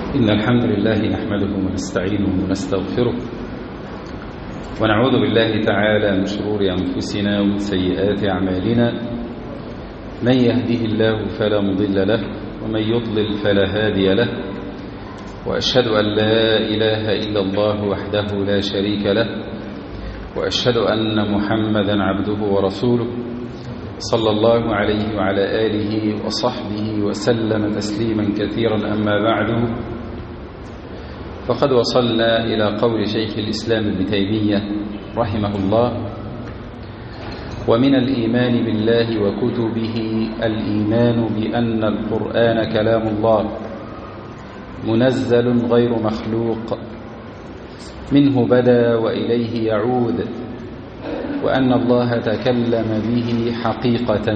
إن الحمد لله نحمده ونستعينه ونستغفره ونعوذ بالله تعالى من شرور أنفسنا ومن سيئات أعمالنا. من يهده الله فلا مضل له ومن يضلل فلا هادي له، وأشهد أن لا إله إلا الله وحده لا شريك له، وأشهد أن محمدا عبده ورسوله صلى الله عليه وعلى آله وصحبه وسلم تسليما كثيرا. أما بعد، فقد وصلنا إلى قول شيخ الإسلام ابن تيمية رحمه الله: ومن الإيمان بالله وكتبه الإيمان بأن القرآن كلام الله منزل غير مخلوق، منه بدا وإليه يعود، وأن الله تكلم به حقيقة.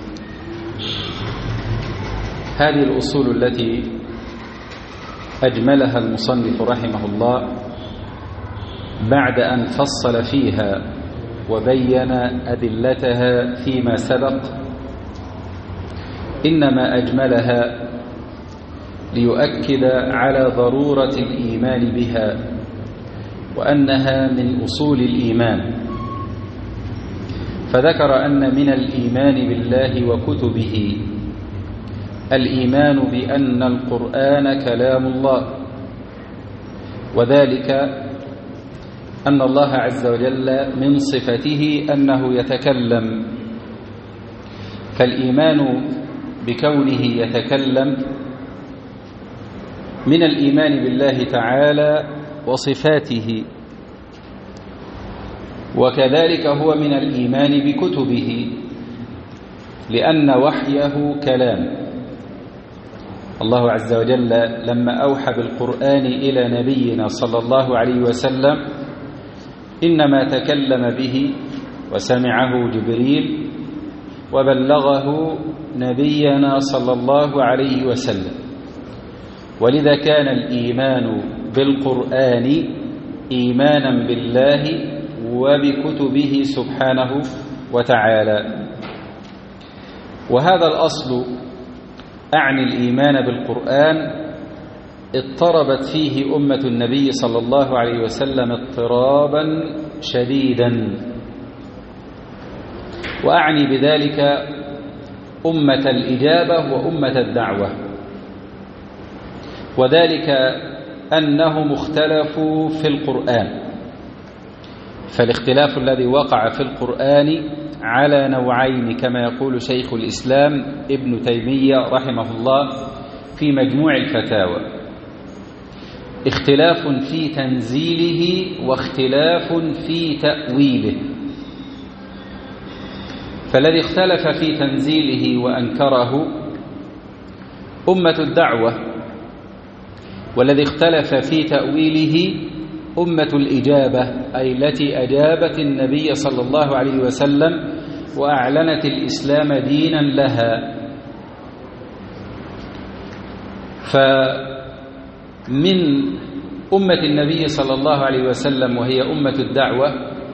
هذه الأصول التي أجملها المصنف رحمه الله بعد أن فصل فيها وبين أدلتها فيما سبق، إنما أجملها ليؤكد على ضرورة الإيمان بها، وأنها من أصول الإيمان. فذكر أن من الإيمان بالله وكتبه الإيمان بأن القرآن كلام الله، وذلك أن الله عز وجل من صفته أنه يتكلم، فالإيمان بكونه يتكلم من الإيمان بالله تعالى وصفاته، وكذلك هو من الإيمان بكتبه، لأن وحيه كلام. الله عز وجل لما أوحى بالقرآن إلى نبينا صلى الله عليه وسلم إنما تكلم به وسمعه جبريل وبلغه نبينا صلى الله عليه وسلم. ولذا كان الإيمان بالقرآن إيمانا بالله وبكتبه سبحانه وتعالى. وهذا الأصل، أعني الإيمان بالقرآن، اضطربت فيه أمة النبي صلى الله عليه وسلم اضطرابا شديدا، وأعني بذلك أمة الإجابة وأمة الدعوة، وذلك أنهم اختلفوا في القرآن. فالاختلاف الذي وقع في القرآن على نوعين، كما يقول شيخ الإسلام ابن تيمية رحمه الله في مجموع الفتاوى: اختلاف في تنزيله واختلاف في تأويله. فالذي اختلف في تنزيله وأنكره أمة الدعوة، والذي اختلف في تأويله أمة الإجابة، أي التي أجابت النبي صلى الله عليه وسلم وأعلنت الإسلام دينا لها. فمن أمة النبي صلى الله عليه وسلم وهي أمة الدعوة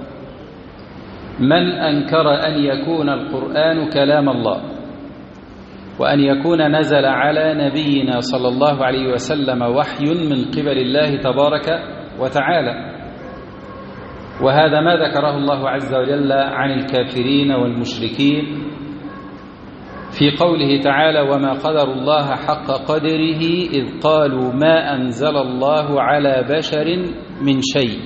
من أنكر أن يكون القرآن كلام الله، وأن يكون نزل على نبينا صلى الله عليه وسلم وحي من قبل الله تبارك وتعالى. وهذا ما ذكره الله عز وجل عن الكافرين والمشركين في قوله تعالى: وما قدر الله حق قدره إذ قالوا ما أنزل الله على بشر من شيء.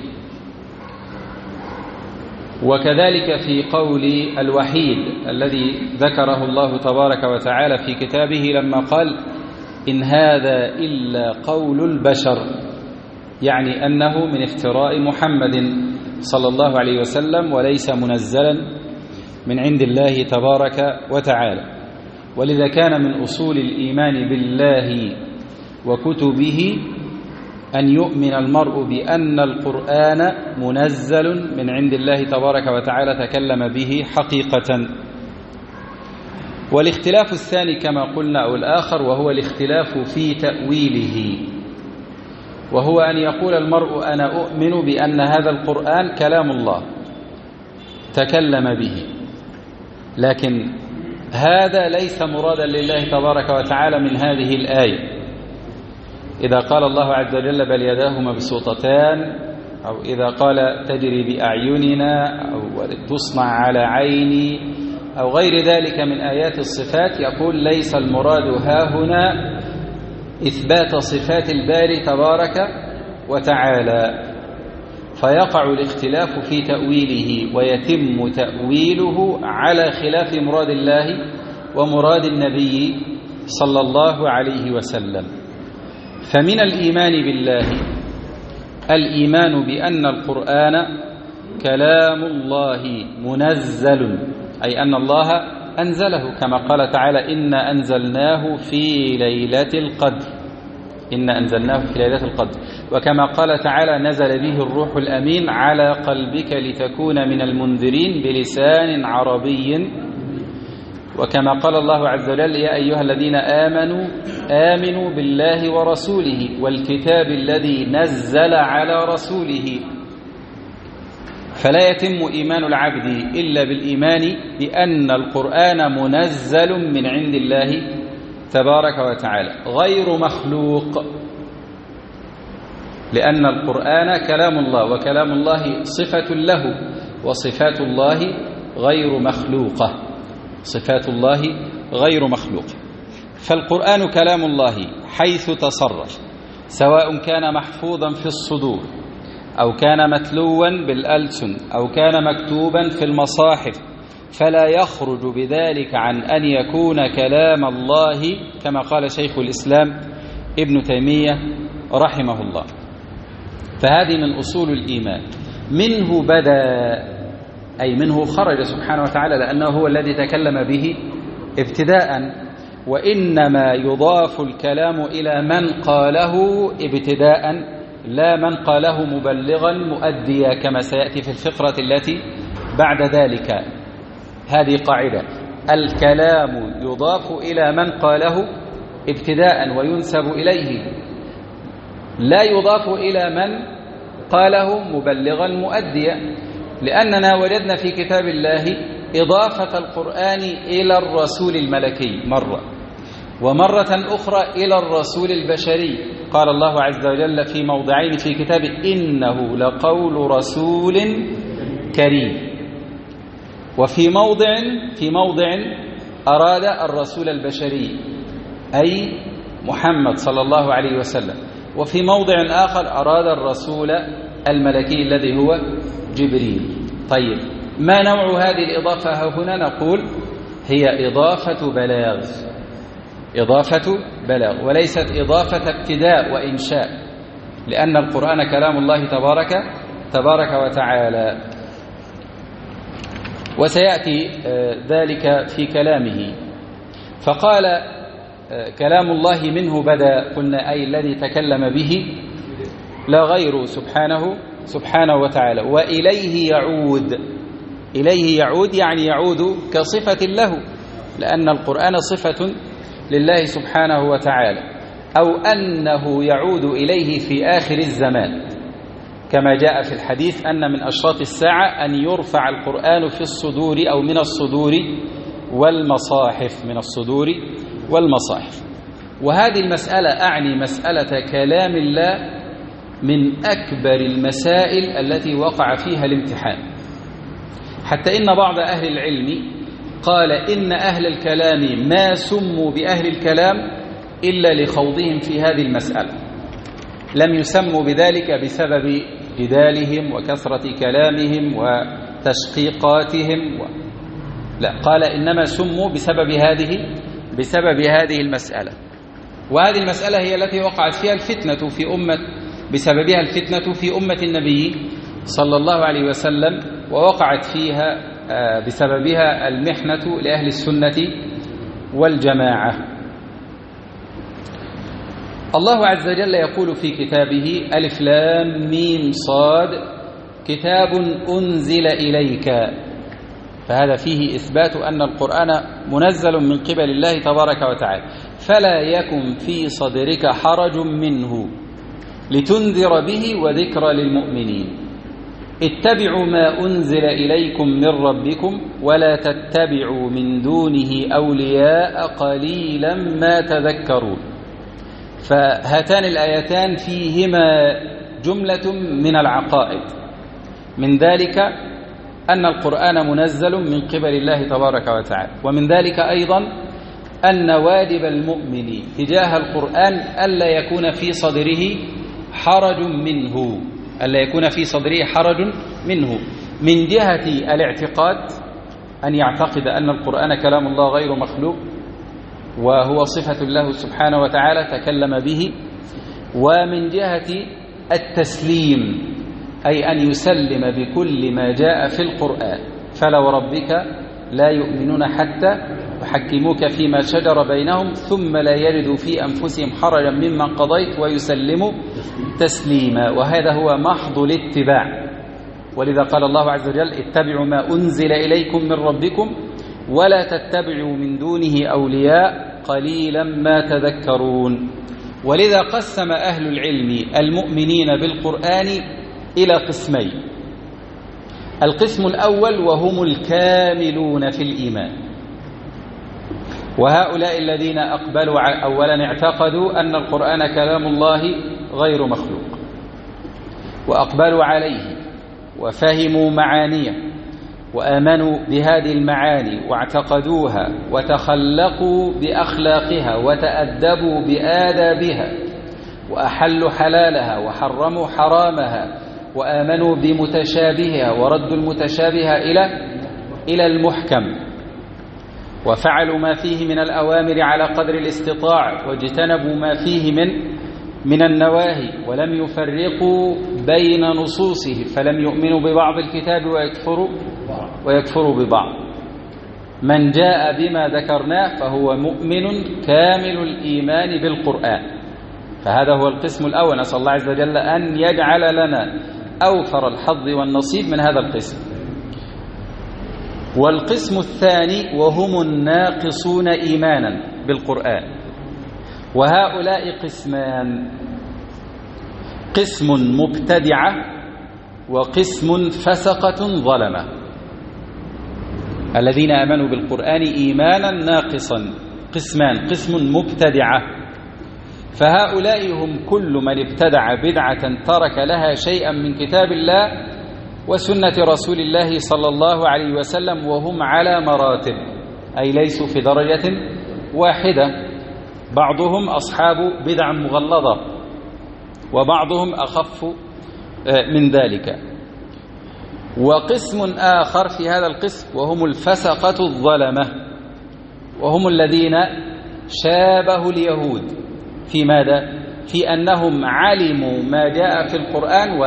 وكذلك في قول الوحيد الذي ذكره الله تبارك وتعالى في كتابه لما قال: إن هذا إلا قول البشر، يعني أنه من افتراء محمد صلى الله عليه وسلم وليس منزلا من عند الله تبارك وتعالى. ولذا كان من أصول الإيمان بالله وكتبه أن يؤمن المرء بأن القرآن منزل من عند الله تبارك وتعالى تكلم به حقيقة. والاختلاف الثاني كما قلنا أو الآخر، وهو الاختلاف في تأويله، وهو أن يقول المرء أنا أؤمن بأن هذا القرآن كلام الله تكلم به، لكن هذا ليس مرادا لله تبارك وتعالى من هذه الآية، إذا قال الله عز وجل بل يداه مبسوطتان، أو إذا قال تجري بأعيننا، أو تصنع على عيني، أو غير ذلك من آيات الصفات، يقول ليس المراد هاهنا إثبات صفات الباري تبارك وتعالى، فيقع الاختلاف في تأويله ويتم تأويله على خلاف مراد الله ومراد النبي صلى الله عليه وسلم. فمن الإيمان بالله الإيمان بأن القرآن كلام الله منزل، أي أن الله أنزله، كما قال تعالى إنا أنزلناه في ليلة القدر، إنا أنزلناه في ليلة القدر، وكما قال تعالى نزل به الروح الأمين على قلبك لتكون من المنذرين بلسان عربي، وكما قال الله عز وجل يا أيها الذين آمنوا بالله ورسوله والكتاب الذي نزل على رسوله. فلا يتم إيمان العبد إلا بالإيمان بأن القرآن منزل من عند الله تبارك وتعالى غير مخلوق، لأن القرآن كلام الله، وكلام الله صفة له، وصفات الله غير مخلوقة، صفات الله غير مخلوقة. فالقرآن كلام الله حيث تصرف، سواء كان محفوظا في الصدور، أو كان متلوا بالألسن، أو كان مكتوبا في المصاحف، فلا يخرج بذلك عن أن يكون كلام الله، كما قال شيخ الإسلام ابن تيمية رحمه الله. فهذه من أصول الإيمان. منه بدأ، أي منه خرج سبحانه وتعالى، لأنه هو الذي تكلم به ابتداء، وإنما يضاف الكلام إلى من قاله ابتداء، لا من قاله مبلغا مؤديا، كما سيأتي في الفقرة التي بعد ذلك. هذه قاعدة، الكلام يضاف إلى من قاله ابتداء وينسب إليه، لا يضاف إلى من قاله مبلغا مؤديا، لأننا وجدنا في كتاب الله إضافة القرآن إلى الرسول الملكي مرة، ومرة أخرى إلى الرسول البشري. قال الله عز وجل في موضعين في كتابه إنه لقول رسول كريم، وفي موضع أراد الرسول البشري أي محمد صلى الله عليه وسلم، وفي موضع آخر أراد الرسول الملكي الذي هو جبريل. طيب، ما نوع هذه الإضافة هنا؟ نقول هي إضافة بلاغ، إضافة بلاغ، وليست إضافة ابتداء وإنشاء، لأن القرآن كلام الله تبارك وتعالى، وسيأتي ذلك في كلامه. فقال كلام الله منه بدأ، قلنا أي الذي تكلم به لا غير سبحانه وتعالى، وإليه يعود. إليه يعود يعني يعود كصفة له، لأن القرآن صفة لله سبحانه وتعالى، أو أنه يعود إليه في آخر الزمان، كما جاء في الحديث أن من أشراط الساعة أن يرفع القرآن في الصدور أو من الصدور والمصاحف، من الصدور والمصاحف. وهذه المسألة أعني مسألة كلام الله من أكبر المسائل التي وقع فيها الامتحان، حتى إن بعض أهل العلم قال إن أهل الكلام ما سموا بأهل الكلام إلا لخوضهم في هذه المسألة، لم يسموا بذلك بسبب جدالهم وكثرة كلامهم وتشقيقاتهم لا، قال إنما سموا بسبب هذه المسألة. وهذه المسألة هي التي وقعت فيها الفتنة بسببها الفتنة في أمة النبي صلى الله عليه وسلم، ووقعت فيها بسببها المحنة لأهل السنة والجماعة. الله عز وجل يقول في كتابه ألف لام ميم صاد كتاب أنزل إليك، فهذا فيه إثبات أن القرآن منزل من قبل الله تبارك وتعالى، فلا يكن في صدرك حرج منه لتنذر به وذكرى للمؤمنين. اتبعوا ما أنزل إليكم من ربكم ولا تتبعوا من دونه أولياء قليلا ما تذكرون. فهاتان الآيتان فيهما جملة من العقائد، من ذلك أن القرآن منزل من قبل الله تبارك وتعالى، ومن ذلك أيضا أن واجب المؤمن تجاه القرآن ألا يكون في صدره حرج منه، ألا يكون في صدره حرج منه، من جهة الاعتقاد أن يعتقد أن القرآن كلام الله غير مخلوق وهو صفة له سبحانه وتعالى تكلم به، ومن جهة التسليم أي أن يسلم بكل ما جاء في القرآن. فلو ربك لا يؤمنون حتى يحكموك فيما شجر بينهم ثم لا يجدوا في أنفسهم حرجا مما قضيت ويسلموا تسليما، وهذا هو محض الاتباع. ولذا قال الله عز وجل: اتبعوا ما أنزل إليكم من ربكم ولا تتبعوا من دونه أولياء قليلا ما تذكرون. ولذا قسم أهل العلم المؤمنين بالقرآن إلى قسمين: القسم الأول وهم الكاملون في الإيمان، وهؤلاء الذين أقبلوا أولا اعتقدوا أن القرآن كلام الله غير مخلوق، وأقبلوا عليه وفهموا معانيه وآمنوا بهذه المعاني واعتقدوها وتخلقوا بأخلاقها وتأدبوا بآدابها وأحلوا حلالها وحرموا حرامها وآمنوا بمتشابهها وردوا المتشابه إلى المحكم، وفعلوا ما فيه من الأوامر على قدر الاستطاعة واجتنبوا ما فيه من النواهي، ولم يفرقوا بين نصوصه، فلم يؤمنوا ببعض الكتاب ويكفروا ببعض. من جاء بما ذكرناه فهو مؤمن كامل الإيمان بالقرآن، فهذا هو القسم الأول. نسأل الله عز وجل أن يجعل لنا أوفر الحظ والنصيب من هذا القسم. والقسم الثاني وهم الناقصون إيمانا بالقرآن، وهؤلاء قسمان: قسم مبتدعة وقسم فسقة ظلمة. الذين آمنوا بالقرآن إيمانا ناقصا قسمان: قسم مبتدعة، فهؤلاء هم كل من ابتدع بدعة ترك لها شيئا من كتاب الله وسنة رسول الله صلى الله عليه وسلم، وهم على مراتب، أي ليسوا في درجة واحدة، بعضهم أصحاب بدع مغلظة وبعضهم أخف من ذلك. وقسم آخر في هذا القسم وهم الفسقة الظلمة، وهم الذين شابهوا اليهود في ماذا؟ في أنهم علموا ما جاء في القرآن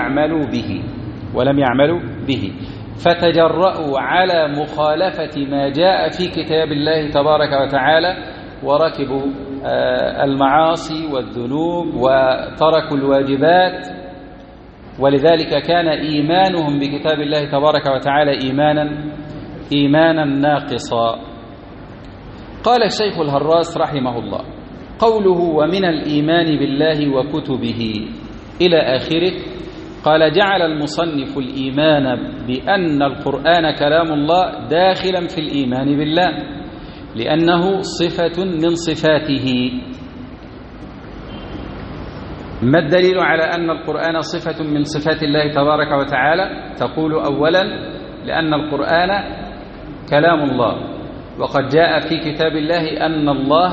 ولم يعملوا به فتجرؤوا على مخالفة ما جاء في كتاب الله تبارك وتعالى، وركبوا المعاصي والذنوب وتركوا الواجبات، ولذلك كان إيمانهم بكتاب الله تبارك وتعالى إيمانا ناقصا. قال الشيخ الهراس رحمه الله: قوله ومن الإيمان بالله وكتبه إلى آخره، قال: جعل المصنف الإيمان بأن القرآن كلام الله داخلا في الإيمان بالله، لأنه صفة من صفاته. ما الدليل على أن القرآن صفة من صفات الله تبارك وتعالى؟ تقول: أولا لأن القرآن كلام الله، وقد جاء في كتاب الله أن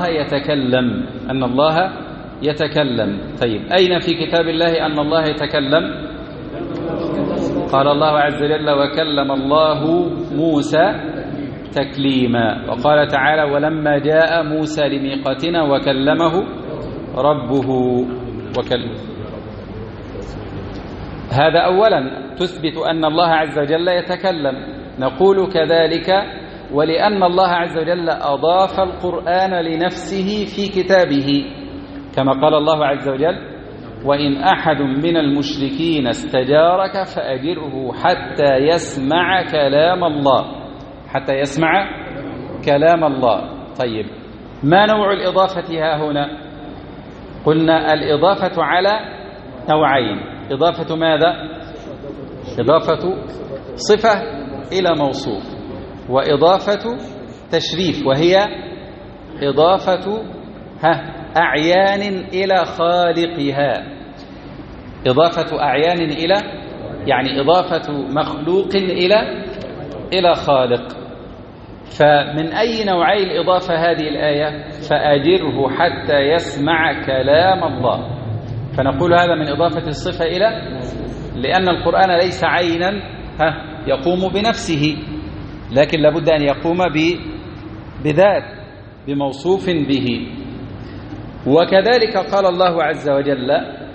الله يتكلم. طيب، أين في كتاب الله أن الله يتكلم؟ قال الله عز وجل: وكلم الله موسى تكليما. وقال تعالى: ولما جاء موسى لميقاتنا وكلمه ربه هذا أولا تثبت أن الله عز وجل يتكلم. نقول كذلك ولأن الله عز وجل أضاف القرآن لنفسه في كتابه، كما قال الله عز وجل: وإن أحد من المشركين استجارك فأجره حتى يسمع كلام الله. طيب، ما نوع الإضافة ها هنا؟ قلنا الإضافة على نوعين: إضافة ماذا؟ إضافة صفة إلى موصوف، وإضافة تشريف، وهي إضافة أعيان إلى خالقها. إضافة أعيان إلى يعني إضافة مخلوق إلى خالق. فمن أي نوعي الإضافة هذه الآية؟ فأجره حتى يسمع كلام الله. فنقول هذا من إضافة الصفة لأن القرآن ليس عينا يقوم بنفسه، لكن لابد أن يقوم بذات بموصوف به. وكذلك قال الله عز وجل: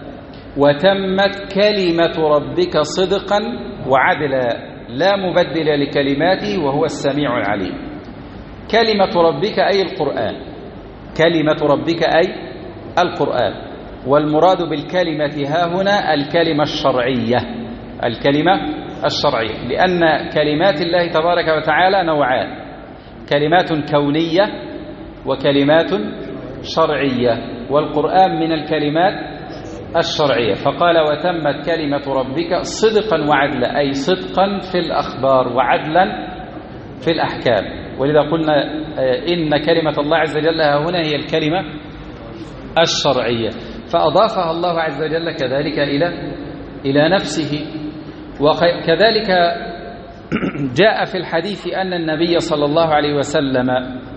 وتمت كلمة ربك صدقا وعدلا لا مبدل لكلماته وهو السميع العليم. كلمة ربك أي القرآن، كلمة ربك أي القرآن. والمراد بالكلمة ها هنا الكلمة الشرعية، الكلمة الشرعية، لأن كلمات الله تبارك وتعالى نوعان: كلمات كونية وكلمات شرعية، والقرآن من الكلمات الشرعية. فقال: وتمت كلمة ربك صدقا وعدلا، أي صدقا في الأخبار وعدلا في الأحكام. ولذا قلنا إن كلمة الله عز وجل هنا هي الكلمة الشرعية، فأضافها الله عز وجل كذلك إلى نفسه. وكذلك جاء في الحديث أن النبي صلى الله عليه وسلم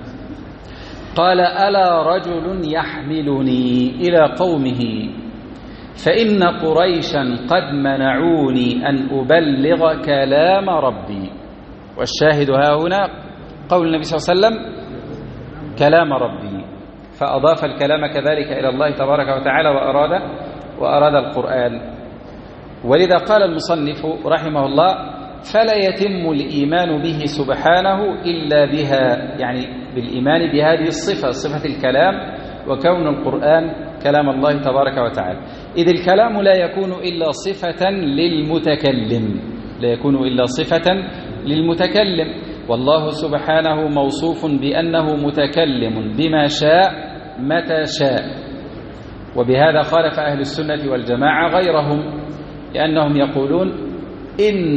قال: ألا رجل يحملني إلى قومه فإن قريشا قد منعوني أن أبلغ كلام ربي. والشاهد ها هنا قول النبي صلى الله عليه وسلم كلام ربي، فأضاف الكلام كذلك إلى الله تبارك وتعالى وأراد القرآن. ولذا قال المصنف رحمه الله: فلا يتم الإيمان به سبحانه إلا بها، يعني بالإيمان بهذه الصفة، صفة الكلام، وكون القرآن كلام الله تبارك وتعالى. إذ الكلام لا يكون إلا صفة للمتكلم، لا يكون إلا صفة للمتكلم، والله سبحانه موصوف بأنه متكلم بما شاء متى شاء. وبهذا خالف أهل السنة والجماعة غيرهم، لأنهم يقولون إن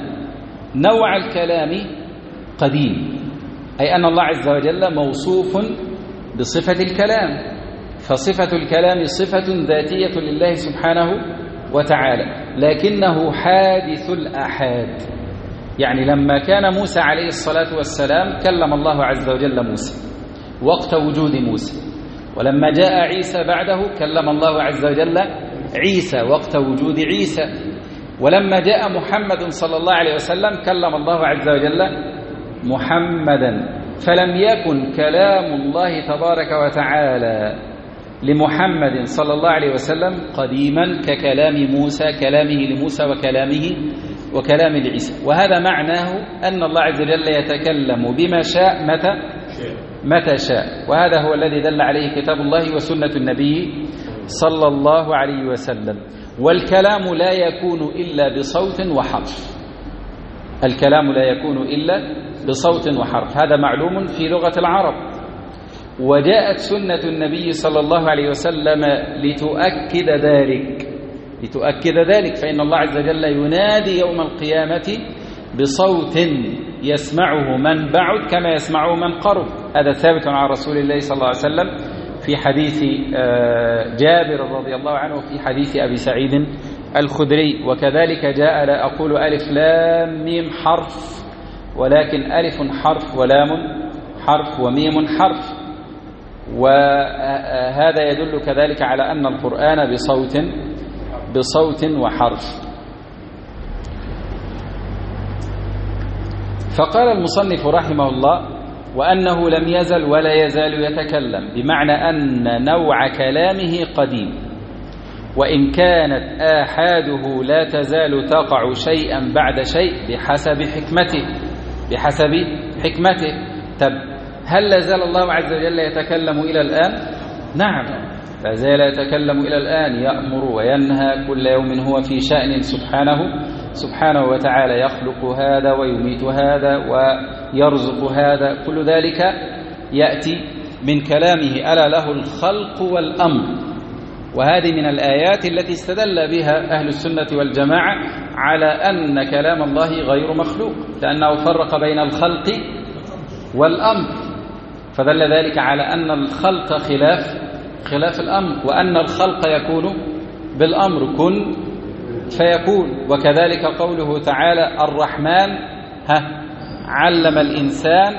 نوع الكلام قديم، أي أن الله عز وجل موصوف بصفة الكلام، فصفة الكلام صفة ذاتية لله سبحانه وتعالى، لكنه حادث الآحاد. يعني لما كان موسى عليه الصلاة والسلام كلم الله عز وجل موسى وقت وجود موسى، ولما جاء عيسى بعده كلم الله عز وجل عيسى وقت وجود عيسى، ولما جاء محمد صلى الله عليه وسلم كلم الله عز وجل محمدا. فلم يكن كلام الله تبارك وتعالى لمحمد صلى الله عليه وسلم قديما ككلام موسى، كلامه لموسى وكلام لعيسى. وهذا معناه أن الله عز وجل يتكلم بما شاء متى شاء، وهذا هو الذي دل عليه كتاب الله وسنة النبي صلى الله عليه وسلم. والكلام لا يكون إلا بصوت وحرف، الكلام لا يكون إلا بصوت وحرف، هذا معلوم في لغة العرب. وجاءت سنة النبي صلى الله عليه وسلم لتؤكد ذلك، فإن الله عز وجل ينادي يوم القيامة بصوت يسمعه من بعد كما يسمعه من قرب. هذا ثابت عن رسول الله صلى الله عليه وسلم في حديث جابر رضي الله عنه وفي حديث أبي سعيد الخدري. وكذلك جاء: لا أقول ألف لام ميم حرف، ولكن ألف حرف ولام حرف وميم حرف. وهذا يدل كذلك على أن القرآن بصوت وحرف. فقال المصنف رحمه الله: وأنه لم يزل ولا يزال يتكلم، بمعنى أن نوع كلامه قديم، وإن كانت آحاده لا تزال تقع شيئا بعد شيء بحسب حكمته. طب هل لا زال الله عز وجل يتكلم إلى الآن؟ نعم، لا زال يتكلم إلى الآن، يأمر وينهى، كل يوم هو في شأن سبحانه وتعالى، يخلق هذا ويميت هذا ويرزق هذا، كل ذلك يأتي من كلامه. ألا له الخلق والأمر. وهذه من الآيات التي استدل بها أهل السنة والجماعة على أن كلام الله غير مخلوق، لأنه فرق بين الخلق والأمر، فدل ذلك على أن الخلق خلاف الأمر، وأن الخلق يكون بالأمر كن فيكون. وكذلك قوله تعالى الرحمن علم الإنسان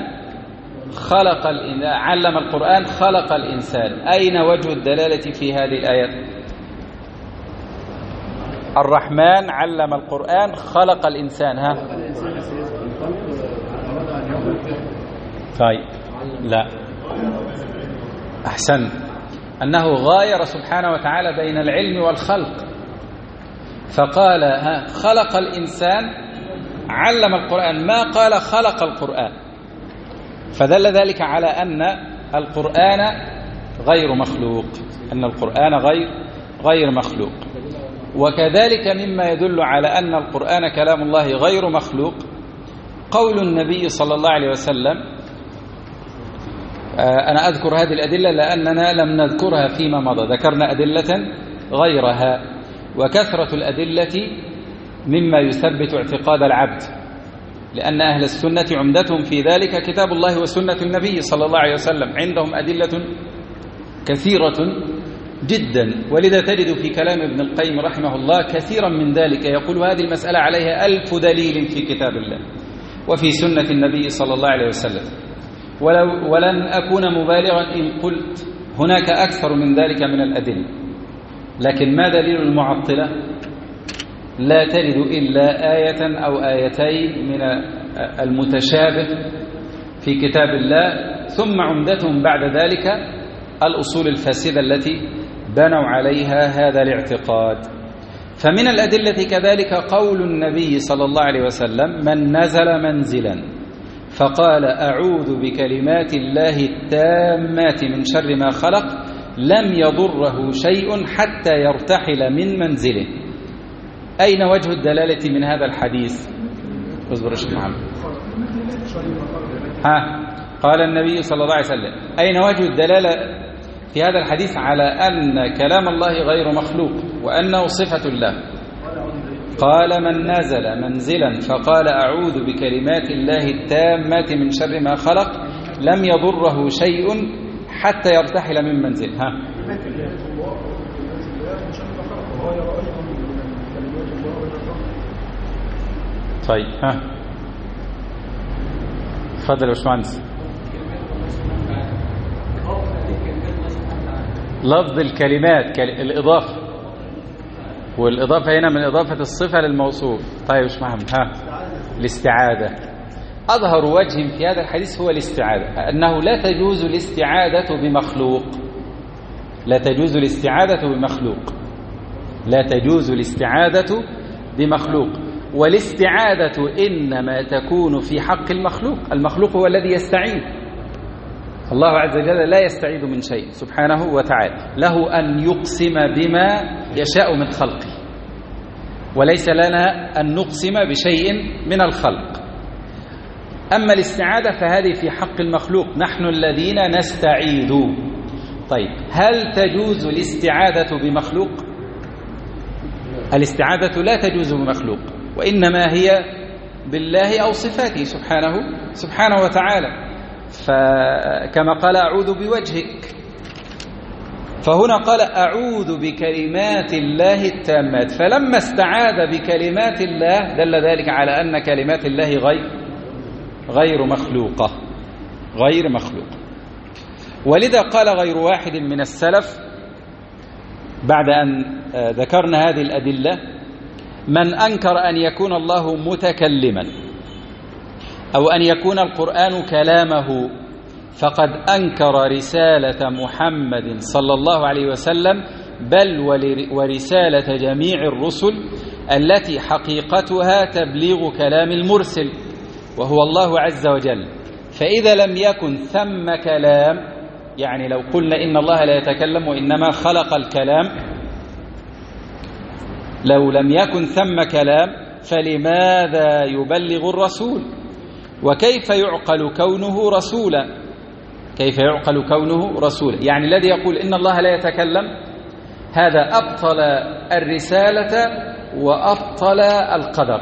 علم القرآن خلق الإنسان. أين وجه الدلالة في هذه الآيات؟ الرحمن علم القرآن خلق الإنسان. طيب لا، أحسن، أنه غاير سبحانه وتعالى بين العلم والخلق، فقال خلق الإنسان علم القرآن، ما قال خلق القرآن، فدل ذلك على أن القرآن غير مخلوق، أن القرآن غير مخلوق. وكذلك مما يدل على أن القرآن كلام الله غير مخلوق قول النبي صلى الله عليه وسلم. أنا أذكر هذه الأدلة لأننا لم نذكرها فيما مضى، ذكرنا أدلة غيرها، وكثرة الأدلة مما يثبت اعتقاد العبد، لأن أهل السنة عمدتهم في ذلك كتاب الله وسنة النبي صلى الله عليه وسلم، عندهم أدلة كثيرة جدا. ولذا تجد في كلام ابن القيم رحمه الله كثيرا من ذلك يقول هذه المسألة عليها 1000 دليل في كتاب الله وفي سنة النبي صلى الله عليه وسلم، ولن أكون مبالغا إن قلت هناك أكثر من ذلك من الأدلة. لكن ما دليل المعطلة؟ لا تجد إلا آية أو آيتين من المتشابه في كتاب الله، ثم عمدتهم بعد ذلك الأصول الفاسدة التي بنوا عليها هذا الاعتقاد. فمن الأدلة كذلك قول النبي صلى الله عليه وسلم من نزل منزلا فقال أعوذ بكلمات الله التامات من شر ما خلق لم يضره شيء حتى يرتحل من منزله. أين وجه الدلالة من هذا الحديث؟ اصبر يا شيخ محمد. قال النبي صلى الله عليه وسلم أين وجه الدلالة في هذا الحديث على أن كلام الله غير مخلوق وأنه صفة الله؟ قال من نزل منزلا فقال أعوذ بكلمات الله التامات من شر ما خلق لم يضره شيء حتى يرتحل من منزله. طيب تفضل يا باشمهندس. لفظ الكلمات الإضافة، والإضافة هنا من إضافة الصفة للموصوف. طيب يا محمد الاستعادة. أظهر وجه في هذا الحديث هو الاستعادة، أنه لا تجوز الاستعادة بمخلوق، لا تجوز الاستعادة بمخلوق، لا تجوز الاستعادة بمخلوق. والاستعادة إنما تكون في حق المخلوق، المخلوق هو الذي يستعيد، الله عز وجل لا يستعيد من شيء سبحانه وتعالى، له أن يقسم بما يشاء من خلقه، وليس لنا أن نقسم بشيء من الخلق. أما الاستعادة فهذه في حق المخلوق، نحن الذين نستعيد. طيب هل تجوز الاستعادة بمخلوق؟ الاستعادة لا تجوز بمخلوق، وإنما هي بالله أو صفاته سبحانه وتعالى. فكما قال أعوذ بوجهك، فهنا قال أعوذ بكلمات الله التامات، فلما استعاذ بكلمات الله دل ذلك على أن كلمات الله غير مخلوقة. ولذا قال غير واحد من السلف بعد أن ذكرنا هذه الأدلة: من أنكر أن يكون الله متكلما أو أن يكون القرآن كلامه فقد أنكر رسالة محمد صلى الله عليه وسلم، بل ورسالة جميع الرسل التي حقيقتها تبليغ كلام المرسل وهو الله عز وجل. فإذا لم يكن ثم كلام، يعني لو قلنا إن الله لا يتكلم وإنما خلق الكلام، لو لم يكن ثم كلام فلماذا يبلغ الرسول؟ وكيف يعقل كونه رسولا؟ كيف يعقل كونه رسولا؟ يعني الذي يقول إن الله لا يتكلم هذا أبطل الرسالة وأبطل القدر،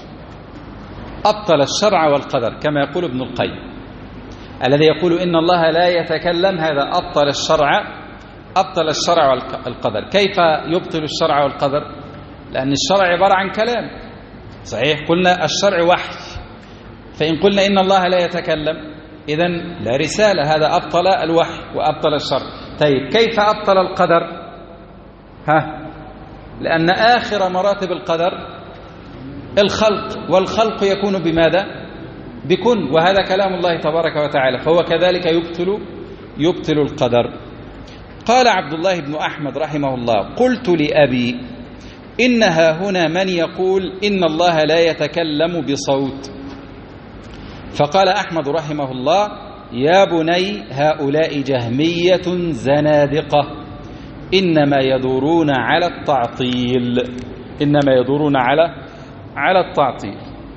أبطل الشرع والقدر كما يقول ابن القيم. الذي يقول إن الله لا يتكلم هذا أبطل الشرع، أبطل الشرع والقدر. كيف يبطل الشرع والقدر؟ لأن الشرع عبارة عن كلام، صحيح؟ قلنا الشرع وحي، فإن قلنا إن الله لا يتكلم إذن لا رسالة، هذا أبطل الوحي وأبطل الشرع. طيب كيف أبطل القدر؟ لأن آخر مراتب القدر الخلق، والخلق يكون بماذا؟ بكن، وهذا كلام الله تبارك وتعالى، فهو كذلك يبطل القدر. قال عبد الله بن أحمد رحمه الله: قلت لأبي: إنها هنا من يقول إن الله لا يتكلم بصوت. فقال أحمد رحمه الله: يا بني، هؤلاء جهمية زنادقة، إنما يدورون على التعطيل، إنما يدورون على التعطيل.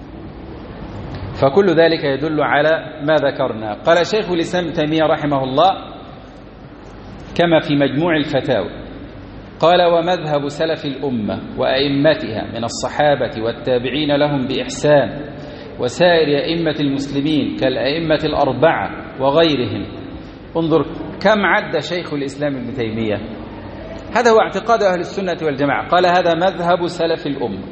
فكل ذلك يدل على ما ذكرنا. قال شيخ الإسلام ابن تيمية رحمه الله كما في مجموع الفتاوى، قال: ومذهب سلف الأمة وأئمتها من الصحابة والتابعين لهم بإحسان وسائر أئمة المسلمين كالأئمة الأربعة وغيرهم. انظر كم عد شيخ الإسلام ابن تيمية، هذا هو اعتقاد أهل السنة والجماعة. قال: هذا مذهب سلف الأمة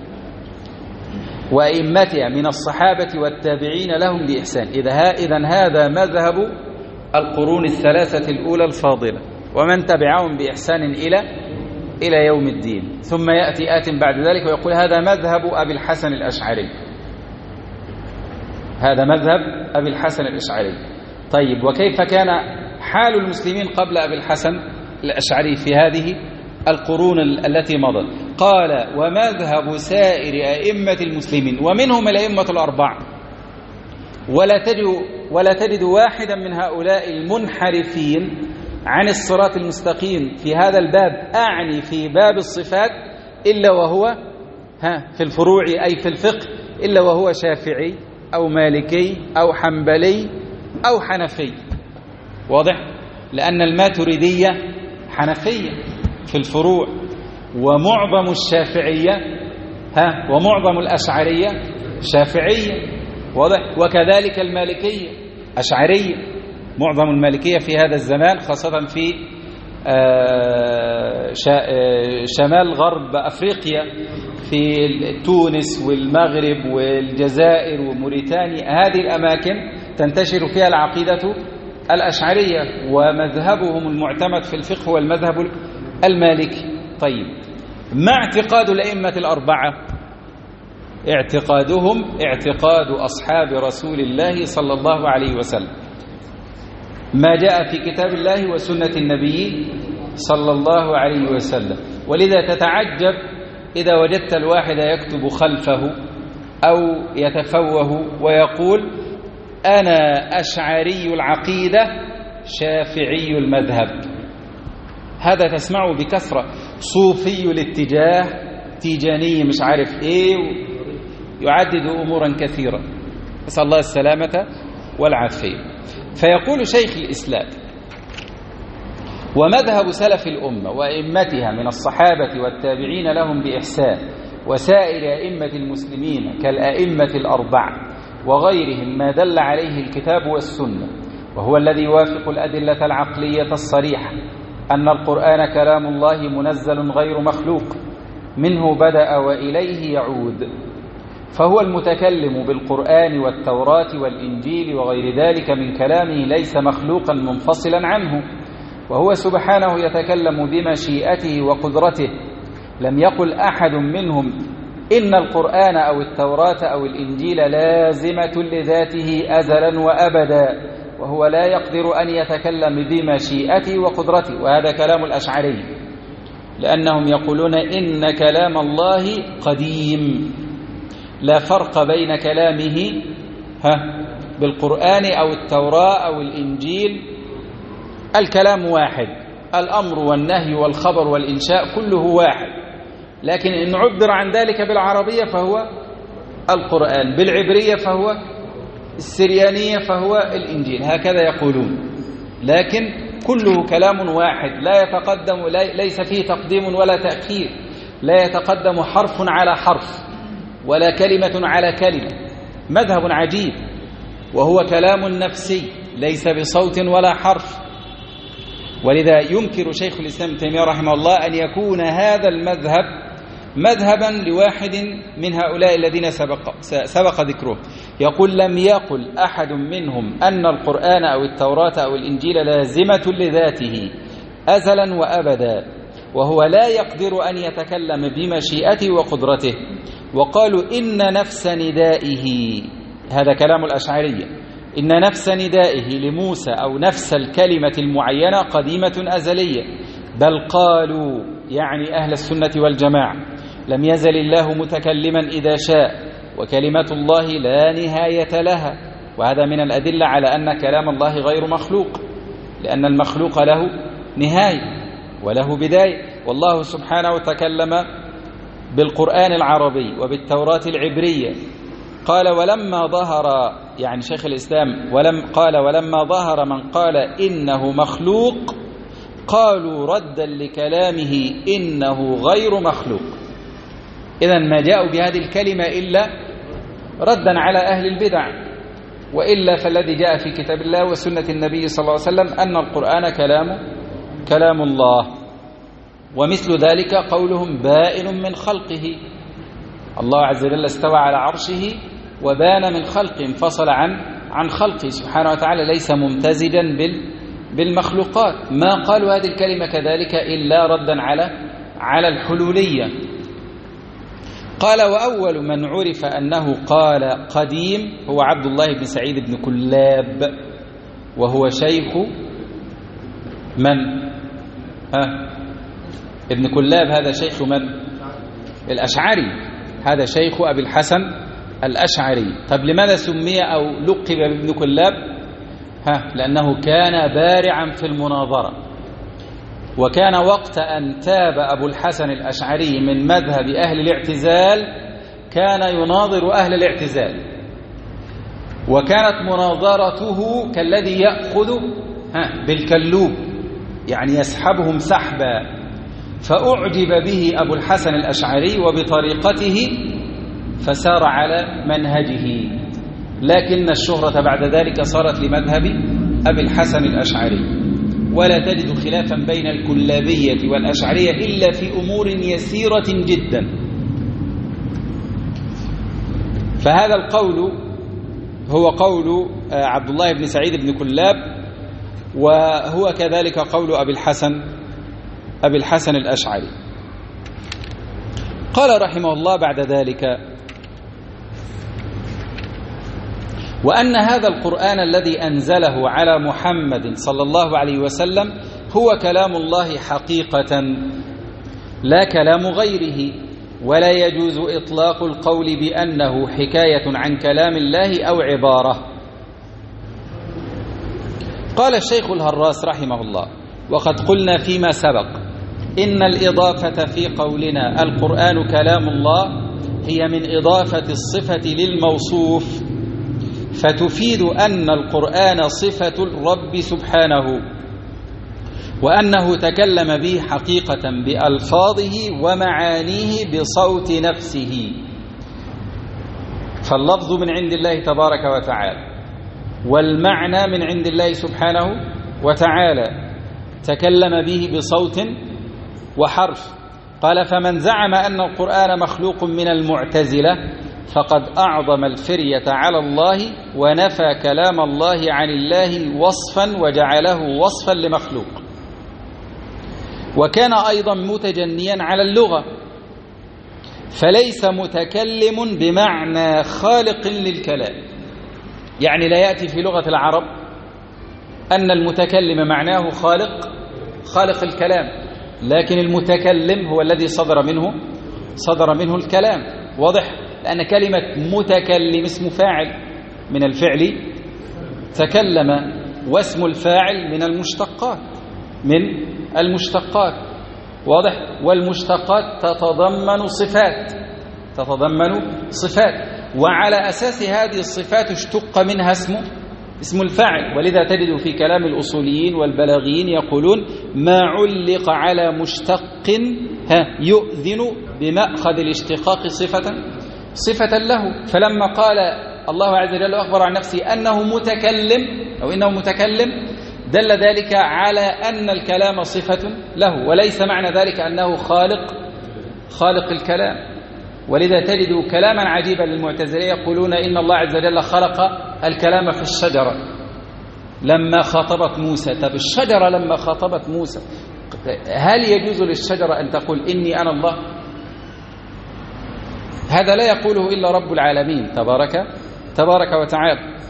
وأئمتها من الصحابة والتابعين لهم بإحسان. إذن هذا مذهب القرون الثلاثة الأولى الفاضلة ومن تبعهم بإحسان إلى يوم الدين. ثم يأتي آت بعد ذلك ويقول: هذا مذهب أبي الحسن الأشعري، هذا مذهب أبي الحسن الأشعري. طيب وكيف كان حال المسلمين قبل أبي الحسن الأشعري في هذه القرون التي مضت؟ قال: ومذهب سائر أئمة المسلمين، ومنهم الأئمة الأربعة، ولا تجد واحدا من هؤلاء المنحرفين عن الصراط المستقيم في هذا الباب، أعني في باب الصفات، إلا وهو في الفروع أي في الفقه إلا وهو شافعي أو مالكي أو حنبلي أو حنفي. واضح؟ لأن الماتريدية حنفية في الفروع، ومعظم الشافعية ومعظم الأشعرية شافعية. واضح؟ وكذلك المالكية أشعرية، معظم المالكية في هذا الزمان خاصة في شمال غرب أفريقيا، في تونس والمغرب والجزائر وموريتانيا، هذه الأماكن تنتشر فيها العقيدة الأشعرية، ومذهبهم المعتمد في الفقه هو المذهب المالكي. طيب ما اعتقاد الأئمة الأربعة؟ اعتقادهم اعتقاد أصحاب رسول الله صلى الله عليه وسلم، ما جاء في كتاب الله وسنة النبي صلى الله عليه وسلم. ولذا تتعجب إذا وجدت الواحد يكتب خلفه أو يتفوه ويقول: أنا أشعري العقيدة شافعي المذهب. هذا تسمعه بكثرة، صوفي الاتجاه، تيجاني مش عارف إيه، يعدد أمورا كثيرة، نسأل الله السلامة والعافية. فيقول شيخ الإسلام: ومذهب سلف الأمة وأئمتها من الصحابة والتابعين لهم بإحسان وسائر أئمة المسلمين كالأئمة الأربعة وغيرهم ما دل عليه الكتاب والسنة، وهو الذي يوافق الأدلة العقلية الصريحة أن القرآن كلام الله منزل غير مخلوق، منه بدأ وإليه يعود، فهو المتكلم بالقرآن والتوراة والإنجيل وغير ذلك من كلامه ليس مخلوقا منفصلا عنه، وهو سبحانه يتكلم بمشيئته وقدرته. لم يقل أحد منهم إن القرآن أو التوراة أو الإنجيل لازمة لذاته أزلا وأبدا، وهو لا يقدر أن يتكلم بمشيئته وقدرته. وهذا كلام الأشعري، لأنهم يقولون إن كلام الله قديم، لا فرق بين كلامه بالقرآن أو التوراة أو الإنجيل، الكلام واحد، الأمر والنهي والخبر والإنشاء كله واحد، لكن إن عبر عن ذلك بالعربية فهو القرآن، بالعبرية فهو السريانية فهو الإنجيل، هكذا يقولون، لكن كله كلام واحد، لا يتقدم، ليس فيه تقديم ولا تأخير، لا يتقدم حرف على حرف ولا كلمة على كلمة. مذهب عجيب، وهو كلام نفسي ليس بصوت ولا حرف. ولذا ينكر شيخ الإسلام ابن تيمية رحمه الله أن يكون هذا المذهب مذهبا لواحد من هؤلاء الذين سبق ذكره. يقول: لم يقل أحد منهم أن القرآن أو التوراة أو الإنجيل لازمة لذاته أزلا وأبدا، وهو لا يقدر أن يتكلم بمشيئته وقدرته. وقالوا إن نفس ندائه، هذا كلام الأشعرية، إن نفس ندائه لموسى أو نفس الكلمة المعينة قديمة أزلية. بل قالوا، يعني أهل السنة والجماعة، لم يزل الله متكلما إذا شاء، وكلمة الله لا نهاية لها. وهذا من الأدلة على أن كلام الله غير مخلوق، لأن المخلوق له نهاية وله بداية. والله سبحانه تكلم بالقرآن العربي وبالتوراة العبرية. قال: ولما ظهر، يعني شيخ الإسلام ولما ظهر من قال إنه مخلوق قالوا ردا لكلامه إنه غير مخلوق. إذن ما جاءوا بهذه الكلمة إلا ردا على أهل البدع، وإلا فالذي جاء في كتاب الله وسنة النبي صلى الله عليه وسلم أن القرآن كلام الله. ومثل ذلك قولهم بائن من خلقه. الله عز وجل استوى على عرشه وبان من خلقه، انفصل عن خلقه سبحانه وتعالى، ليس ممتزجا بالمخلوقات. ما قالوا هذه الكلمة كذلك إلا ردا على الحلولية. قال: وأول من عرف أنه قال قديم هو عبد الله بن سعيد بن كلاب، وهو شيخ من؟ ابن كلاب هذا شيخ من؟ الأشعري، هذا شيخ أبي الحسن الأشعري. طب لماذا سمي أو لقب بابن كلاب؟ لأنه كان بارعا في المناظرة، وكان وقت أن تاب أبو الحسن الأشعري من مذهب أهل الاعتزال كان يناظر أهل الاعتزال، وكانت مناظرته كالذي يأخذ بالكلوب، يعني يسحبهم سحبا. فأعجب به أبو الحسن الأشعري وبطريقته فسار على منهجه، لكن الشهرة بعد ذلك صارت لمذهب أبي الحسن الأشعري. ولا تجد خلافا بين الكلابية والأشعرية إلا في أمور يسيرة جدا. فهذا القول هو قول عبد الله بن سعيد بن كلاب، وهو كذلك قول أبي الحسن الأشعري. قال رحمه الله بعد ذلك: وأن هذا القرآن الذي أنزله على محمد صلى الله عليه وسلم هو كلام الله حقيقة لا كلام غيره، ولا يجوز إطلاق القول بأنه حكاية عن كلام الله أو عبارة. قال الشيخ الهراس رحمه الله: وقد قلنا فيما سبق إن الإضافة في قولنا القرآن كلام الله هي من إضافة الصفة للموصوف، فتفيد أن القرآن صفة الرب سبحانه، وأنه تكلم به حقيقة بألفاظه ومعانيه بصوت نفسه. فاللفظ من عند الله تبارك وتعالى، والمعنى من عند الله سبحانه وتعالى، تكلم به بصوت وحرف. قال: فمن زعم أن القرآن مخلوق من المعتزلة فقد أعظم الفرية على الله، ونفى كلام الله عن الله وصفا وجعله وصفا لمخلوق. وكان أيضا متجنيا على اللغة، فليس متكلم بمعنى خالق للكلام، يعني لا يأتي في لغة العرب أن المتكلم معناه خالق الكلام، لكن المتكلم هو الذي صدر منه الكلام. واضح؟ لأن كلمة متكلم اسم فاعل من الفعل تكلم، واسم الفاعل من المشتقات. واضح؟ والمشتقات تتضمن صفات، وعلى أساس هذه الصفات اشتق منها اسم الفاعل. ولذا تجد في كلام الأصوليين والبلاغيين يقولون: ما علق على مشتق يؤذن بمأخذ الاشتقاق صفة له. فلما قال الله عز وجل أخبر عن نفسه أنه متكلم دل ذلك على أن الكلام صفة له، وليس معنى ذلك أنه خالق الكلام. ولذا تجد كلاما عجيبا للمعتزلة يقولون إن الله عز وجل خلق الكلام في الشجرة لما خاطبت موسى. طب الشجرة لما خاطبت موسى، هل يجوز للشجرة أن تقول إني أنا الله؟ هذا لا يقوله إلا رب العالمين تبارك وتعالى.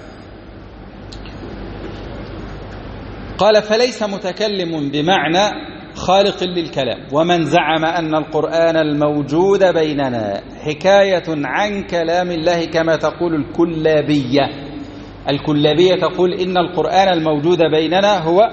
قال فليس متكلم بمعنى خالق للكلام. ومن زعم أن القرآن الموجود بيننا حكاية عن كلام الله كما تقول الكلابية تقول إن القرآن الموجود بيننا هو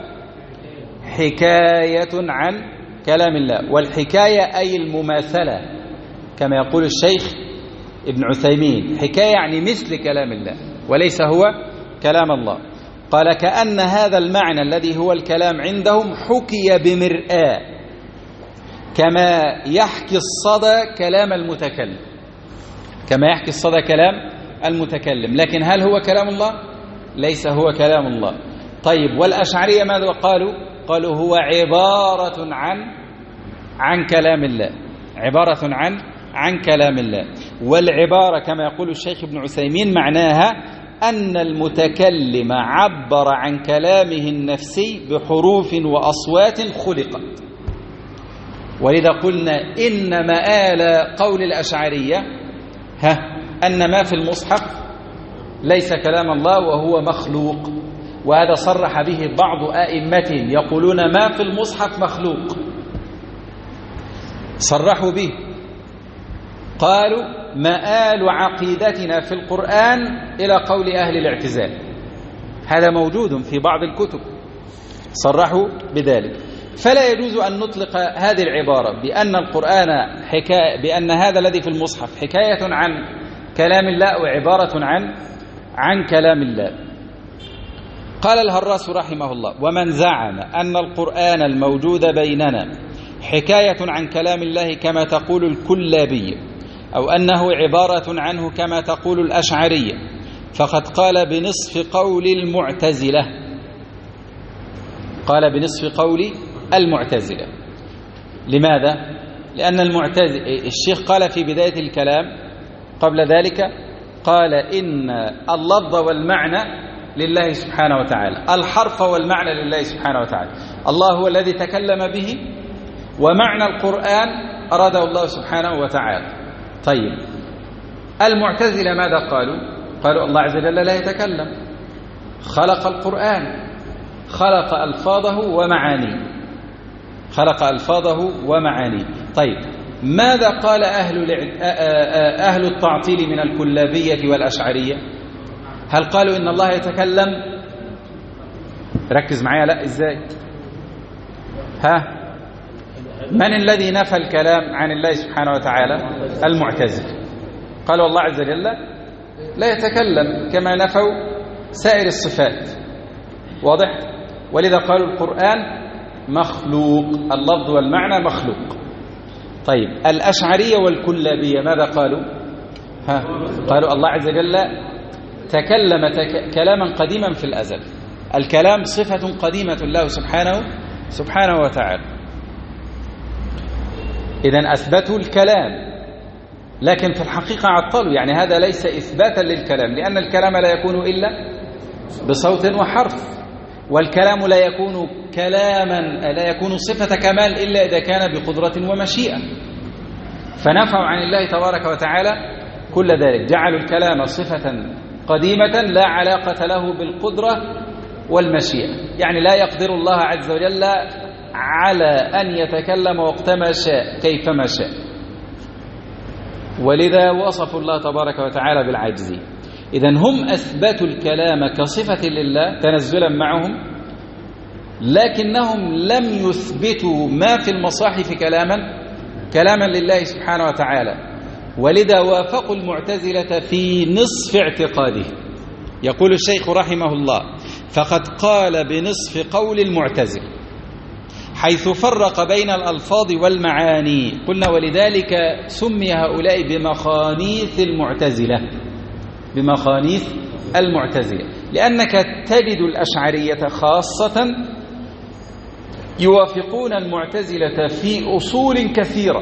حكاية عن كلام الله، والحكاية أي المماثلة كما يقول الشيخ ابن عثيمين، حكاية يعني مثل كلام الله وليس هو كلام الله. قال كأن هذا المعنى الذي هو الكلام عندهم حكي بمرآة كما يحكي الصدى كلام المتكلم، لكن هل هو كلام الله؟ ليس هو كلام الله. طيب والأشعرية ماذا قالوا هو عبارة عن كلام الله، عبارة عن كلام الله. والعبارة كما يقول الشيخ ابن عثيمين معناها أن المتكلم عبر عن كلامه النفسي بحروف وأصوات خلقت. ولذا قلنا إن مآل قول الأشعرية أن ما في المصحف ليس كلام الله وهو مخلوق، وهذا صرح به بعض أئمتهم يقولون ما في المصحف مخلوق، صرحوا به، قالوا مآل عقيدتنا في القرآن إلى قول أهل الاعتزال. هذا موجود في بعض الكتب صرحوا بذلك. فلا يجوز أن نطلق هذه العبارة بأن القرآن بأن هذا الذي في المصحف حكاية عن كلام الله وعبارة عن كلام الله. قال الهراس رحمه الله ومن زعم أن القرآن الموجود بيننا حكاية عن كلام الله كما تقول الكلابية أو أنه عبارة عنه كما تقول الأشعرية فقد قال بنصف قول المعتزلة. قال بنصف قول المعتزلة. لماذا؟ لأن الشيخ قال في بداية الكلام قبل ذلك قال إن اللفظ والمعنى لله سبحانه وتعالى، الحرف والمعنى لله سبحانه وتعالى، الله هو الذي تكلم به، ومعنى القرآن أراده الله سبحانه وتعالى. طيب المعتزلة ماذا قالوا الله عز وجل لا يتكلم، خلق القرآن، خلق ألفاظه ومعانيه. طيب ماذا قال أهل التعطيل من الكلابية والأشعرية؟ هل قالوا إن الله يتكلم؟ ركز معايا. لا، إزاي؟ من الذي نفى الكلام عن الله سبحانه وتعالى؟ المعتزلة. قالوا الله عز وجل لا يتكلم كما نفوا سائر الصفات. واضح؟ ولذا قالوا القرآن مخلوق، اللفظ والمعنى مخلوق. طيب الأشعرية والكلابية ماذا قالوا؟ قالوا الله عز وجل تكلم كلاما قديما في الأزل، الكلام صفة قديمة له سبحانه وتعالى. إذن أثبتوا الكلام لكن في الحقيقة عطلوا، يعني هذا ليس إثباتا للكلام، لأن الكلام لا يكون إلا بصوت وحرف، والكلام لا يكون صفة كمال إلا إذا كان بقدرة ومشيئة، فنفوا عن الله تبارك وتعالى كل ذلك، جعلوا الكلام صفة قديمة لا علاقة له بالقدرة والمشيئة، يعني لا يقدر الله عز وجل على أن يتكلم وقتما شاء كيفما شاء، ولذا وصفوا الله تبارك وتعالى بالعجز. إذن هم أثبتوا الكلام كصفة لله تنزلا معهم، لكنهم لم يثبتوا ما في المصاحف كلاما لله سبحانه وتعالى، ولذا وافقوا المعتزلة في نصف اعتقاده. يقول الشيخ رحمه الله فقد قال بنصف قول المعتزل حيث فرق بين الألفاظ والمعاني. قلنا ولذلك سمي هؤلاء بمخانيث المعتزلة، لأنك تجد الأشعرية خاصة يوافقون المعتزلة في أصول كثيرة،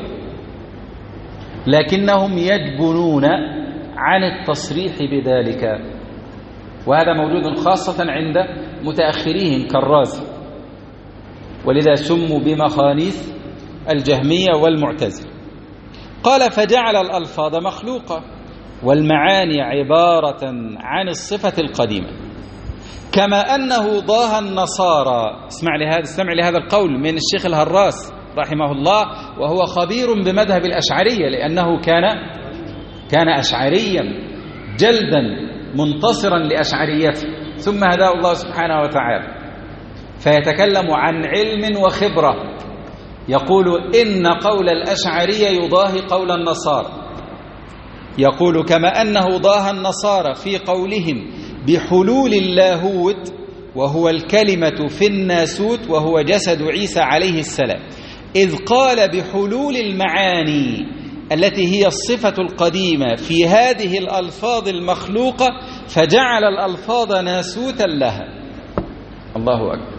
لكنهم يجبنون عن التصريح بذلك، وهذا موجود خاصة عند متأخرين كالرازي، ولذا سموا بمخانيث الجهمية والمعتزلة. قال: فجعل الألفاظ مخلوقة والمعاني عبارة عن الصفة القديمة، كما أنه ضاها النصارى. استمع لهذا القول من الشيخ الهراس رحمه الله، وهو خبير بمذهب الأشعرية، لأنه كان أشعريا جلدا منتصرا لأشعريته، ثم هداه الله سبحانه وتعالى، فيتكلم عن علم وخبرة. يقول: إن قول الأشعرية يضاهي قول النصارى. يقول: كما أنه ضاهى النصارى في قولهم بحلول اللاهوت، وهو الكلمة في الناسوت، وهو جسد عيسى عليه السلام، إذ قال بحلول المعاني التي هي الصفة القديمة في هذه الألفاظ المخلوقة، فجعل الألفاظ ناسوتا لها. الله أكبر.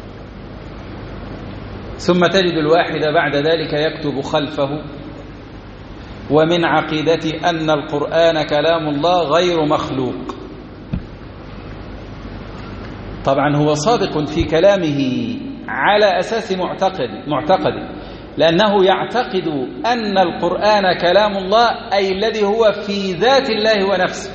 ثم تجد الواحد بعد ذلك يكتب خلفه: ومن عقيدتي أن القرآن كلام الله غير مخلوق. طبعا هو صادق في كلامه على أساس معتقد، لأنه يعتقد أن القرآن كلام الله، أي الذي هو في ذات الله ونفسه.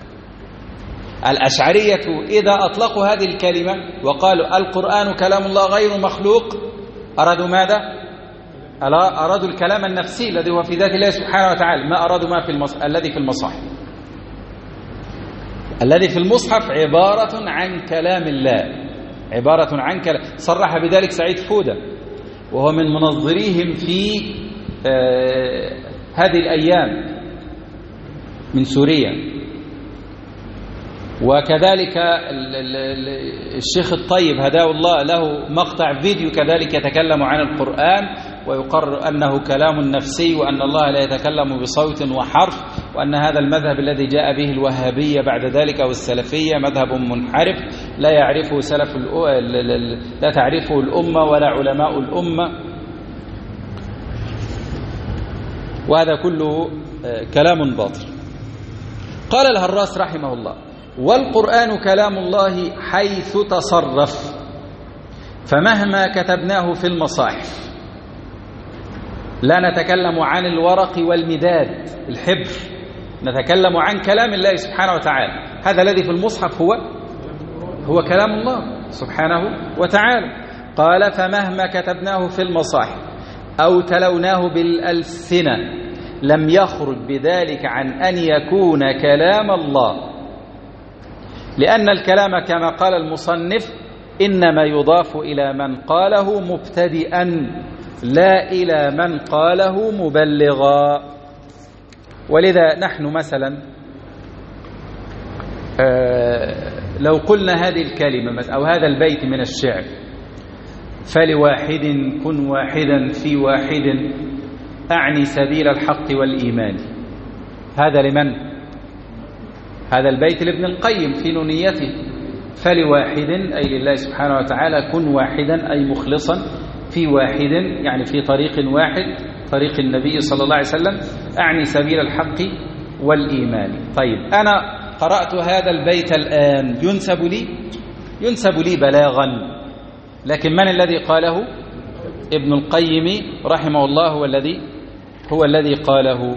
الأشعرية إذا أطلقوا هذه الكلمة وقالوا القرآن كلام الله غير مخلوق، أرادوا ماذا؟ أرادوا الكلام النفسي الذي هو في ذات الله سبحانه وتعالى، ما أرادوا ما في الذي في المصحف. الذي في المصحف عبارة عن كلام الله، عبارة عن كلام، صرح بذلك سعيد فودة، وهو من منظريهم في هذه الأيام من سوريا. وكذلك الشيخ الطيب هداه الله له مقطع فيديو كذلك يتكلم عن القرآن، ويقرر أنه كلام نفسي، وأن الله لا يتكلم بصوت وحرف، وأن هذا المذهب الذي جاء به الوهابية بعد ذلك والسلفية مذهب منحرف لا يعرفه لا تعرفه الأمة ولا علماء الأمة، وهذا كله كلام باطل. قال الهراس رحمه الله: والقرآن كلام الله حيث تصرف، فمهما كتبناه في المصاحف، لا نتكلم عن الورق والمداد الحبر، نتكلم عن كلام الله سبحانه وتعالى. هذا الذي في المصحف هو كلام الله سبحانه وتعالى. قال: فمهما كتبناه في المصاحف أو تلوناه بالألسنة لم يخرج بذلك عن أن يكون كلام الله، لأن الكلام كما قال المصنف إنما يضاف إلى من قاله مبتدئا لا إلى من قاله مبلغا. ولذا نحن مثلا لو قلنا هذه الكلمة أو هذا البيت من الشعر: فلواحد كن واحدا في واحد أعني سبيل الحق والإيمان، هذا لمن؟ هذا البيت لابن القيم في نونيته: فلواحد أي لله سبحانه وتعالى، كن واحدا أي مخلصا، في واحد يعني في طريق واحد، طريق النبي صلى الله عليه وسلم، أعني سبيل الحق والإيمان. طيب أنا قرأت هذا البيت الآن، ينسب لي بلاغا، لكن من الذي قاله؟ ابن القيم رحمه الله هو الذي قاله.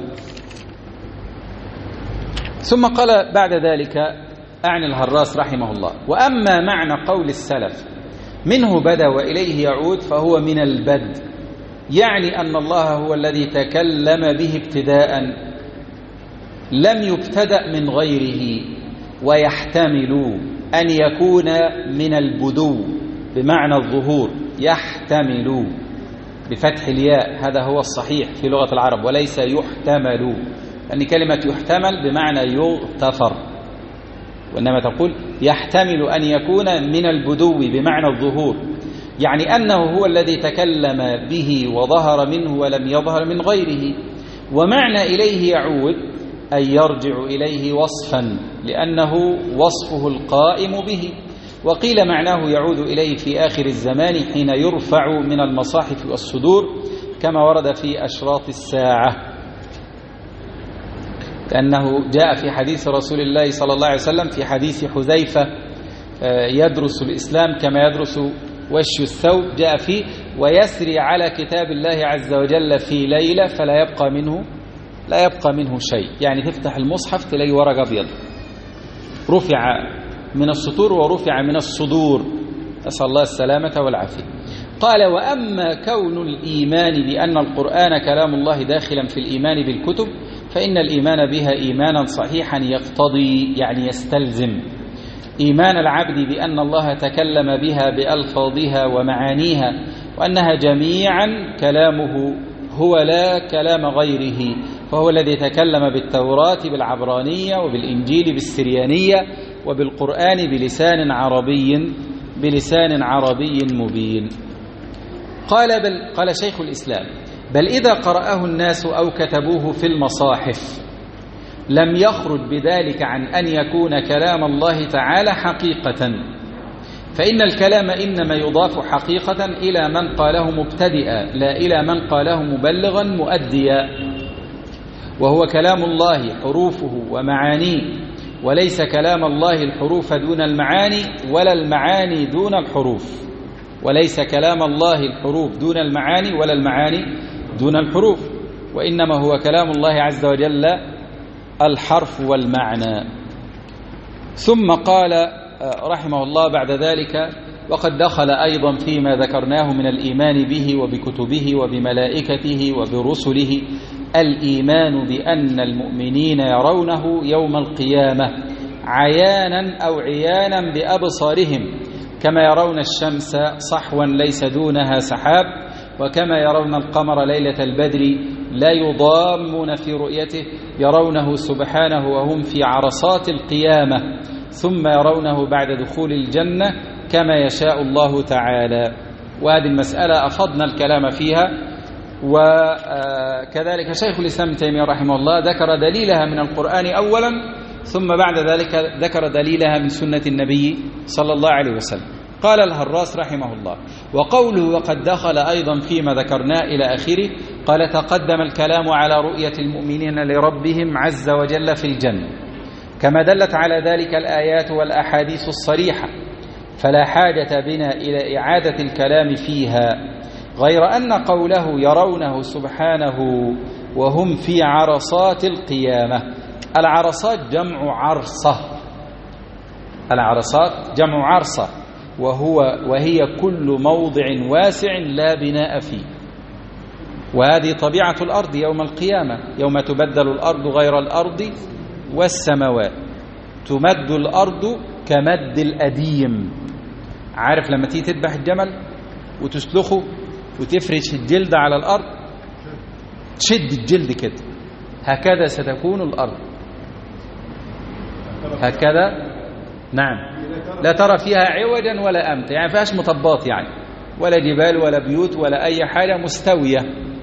ثم قال بعد ذلك أعني الهراس رحمه الله: وأما معنى قول السلف منه بدا وإليه يعود فهو من البدء، يعني أن الله هو الذي تكلم به ابتداء، لم يبتدأ من غيره، ويحتمل أن يكون من البدو بمعنى الظهور، يحتمل بفتح الياء، هذا هو الصحيح في لغة العرب، وليس يحتمل، لأن كلمة يحتمل بمعنى يغتفر، وإنما تقول يحتمل أن يكون من البدو بمعنى الظهور، يعني أنه هو الذي تكلم به وظهر منه ولم يظهر من غيره. ومعنى إليه يعود أي يرجع إليه وصفا لأنه وصفه القائم به. وقيل معناه يعود إليه في آخر الزمان حين يرفع من المصاحف والصدور كما ورد في أشراط الساعة، لأنه جاء في حديث رسول الله صلى الله عليه وسلم في حديث حذيفة يدرس الإسلام كما يدرس وش الثوب، جاء فيه ويسري على كتاب الله عز وجل في ليلة فلا يبقى منه شيء. يعني تفتح المصحف تلاقي ورق أبيض رفع من السطور ورفع من الصدور، أسأل الله السلامة والعافية. قال: وأما كون الإيمان بأن القرآن كلام الله داخلا في الإيمان بالكتب فإن الإيمان بها إيمانا صحيحا يقتضي، يعني يستلزم، إيمان العبد بأن الله تكلم بها بألفاظها ومعانيها، وأنها جميعا كلامه هو لا كلام غيره، فهو الذي تكلم بالتوراة بالعبرانية وبالإنجيل بالسريانية وبالقرآن بلسان عربي مبين. قال شيخ الإسلام: بل إذا قرأه الناس أو كتبوه في المصاحف لم يخرج بذلك عن أن يكون كلام الله تعالى حقيقة، فإن الكلام إنما يضاف حقيقة إلى من قاله مبتدئا لا إلى من قاله مبلغا مؤديا، وهو كلام الله حروفه ومعانيه، وليس كلام الله الحروف دون المعاني ولا المعاني دون الحروف، وليس كلام الله الحروف دون المعاني ولا المعاني دون الحروف، وإنما هو كلام الله عز وجل الحرف والمعنى. ثم قال رحمه الله بعد ذلك: وقد دخل أيضا فيما ذكرناه من الإيمان به وبكتبه وبملائكته وبرسله الإيمان بأن المؤمنين يرونه يوم القيامة عيانا أو عيانا بأبصارهم، كما يرون الشمس صحوا ليس دونها سحاب، وكما يرون القمر ليلة البدر لا يضامون في رؤيته، يرونه سبحانه وهم في عرصات القيامة، ثم يرونه بعد دخول الجنة كما يشاء الله تعالى. وهذه المسألة أفضنا الكلام فيها، وكذلك شيخ الإسلام ابن تيمية رحمه الله ذكر دليلها من القرآن أولا، ثم بعد ذلك ذكر دليلها من سنة النبي صلى الله عليه وسلم. قال الهراس رحمه الله: وقوله وقد دخل أيضا فيما ذكرناه إلى آخره، قال: تقدم الكلام على رؤية المؤمنين لربهم عز وجل في الجنة، كما دلت على ذلك الآيات والأحاديث الصريحة، فلا حاجة بنا إلى إعادة الكلام فيها، غير أن قوله يرونه سبحانه وهم في عرصات القيامة، العرصات جمع عرصة، العرصات جمع عرصة، وهي كل موضع واسع لا بناء فيه، وهذه طبيعة الأرض يوم القيامة، يوم تبدل الأرض غير الأرض والسماوات، تمد الأرض كمد الأديم. عارف لما تيجي تذبح الجمل وتسلخه وتفرش الجلد على الأرض، تشد الجلد كده، هكذا ستكون الأرض، هكذا. نعم، لا ترى فيها عوجا ولا أمتا، يعني فيهاش مطبات، يعني ولا جبال ولا بيوت ولا أي حاجة، مستوية.